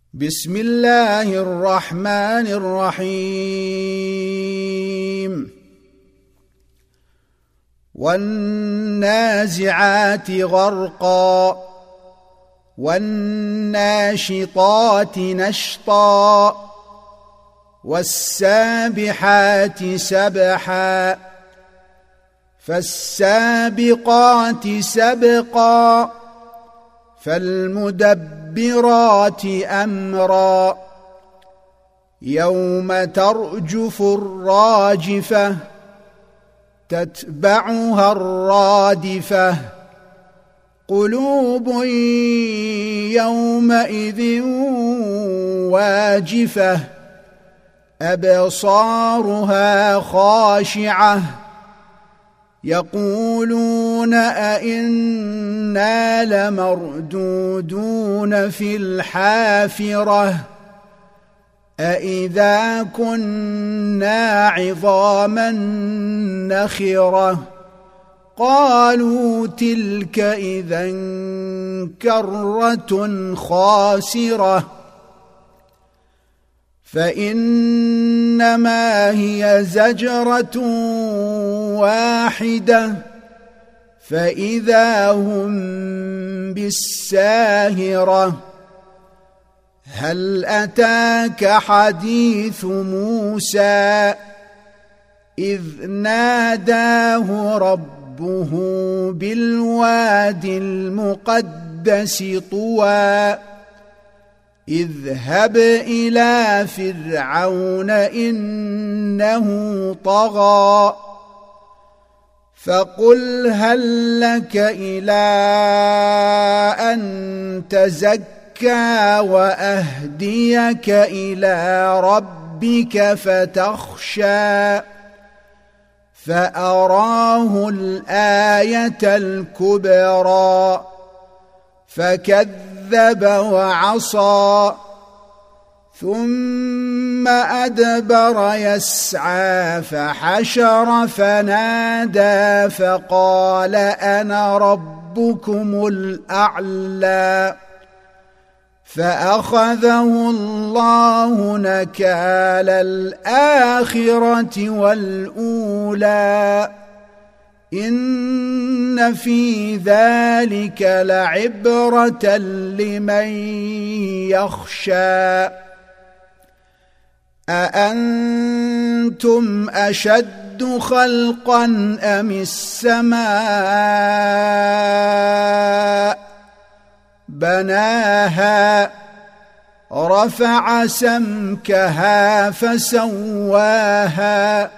بسم الله الرحمن الرحيم والنازعات غرقا والناشطات نشطا والسابحات سبحا فالسابقات سبقا فالمدبرات أمرا يوم ترجف الراجفة تتبعها الرادفة قلوب يومئذ واجفة أبصارها خاشعة يقولون أئنا لمردودون في الحافرة أئذا كنا عظاما نخرة قالوا تلك إذا كرة خاسرة فإنما هي زجرة واحدة فإذا هم بالساهرة هل أتاك حديث موسى إذ ناداه ربه بالواد المقدس طوى اذهب إلى فرعون إنه طغى فقل هل لك إلى أن تزكى وأهديك إلى ربك فتخشى فأراه الآية الكبرى فكذب وعصى ثم أدبر يسعى فحشر فنادى فقال أنا ربكم الأعلى فأخذه الله نكال الآخرة والأولى إن في ذلك لعبرة لمن يخشى أأنتم أشد خلقا أم السماء بناها رفع سمكها فسواها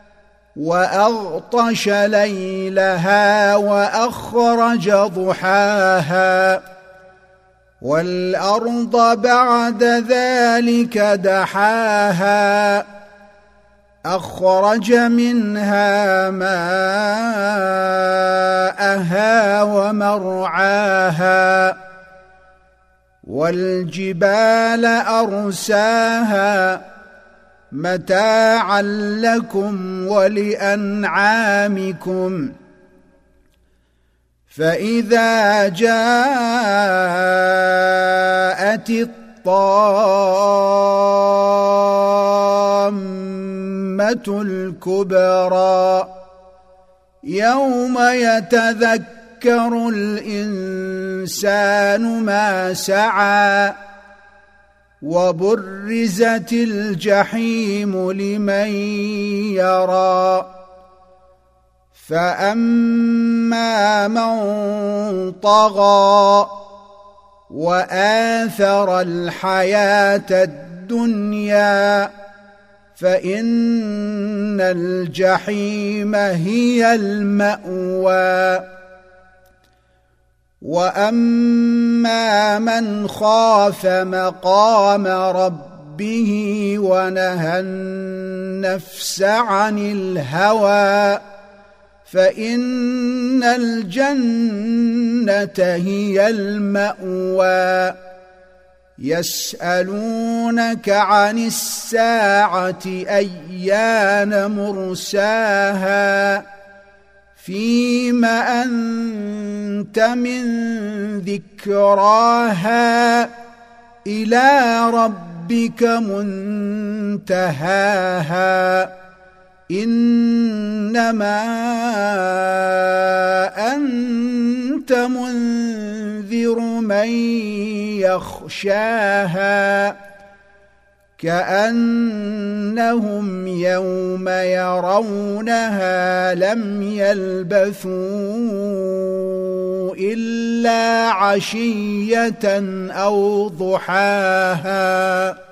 وأغطش ليلها وأخرج ضحاها والأرض بعد ذلك دحاها أخرج منها ماءها ومرعاها والجبال أرساها متاعا لكم ولأنعامكم فإذا جاءت الطامة الكبرى يوم يتذكر الإنسان ما سعى وبرزت الجحيم لمن يرى فأما من طغى وآثر الحياة الدنيا فإن الجحيم هي المأوى وأما من خاف مقام ربه ونهى النفس عن الهوى فإن الجنة هي المأوى يسألونك عن الساعة أيان مرساها فيم أنت من ذكراها إلى ربك منتهاها إنما أنت منذر من يخشاها كأنهم يوم يرونها لم يلبثوا إلا عشية أو ضحاها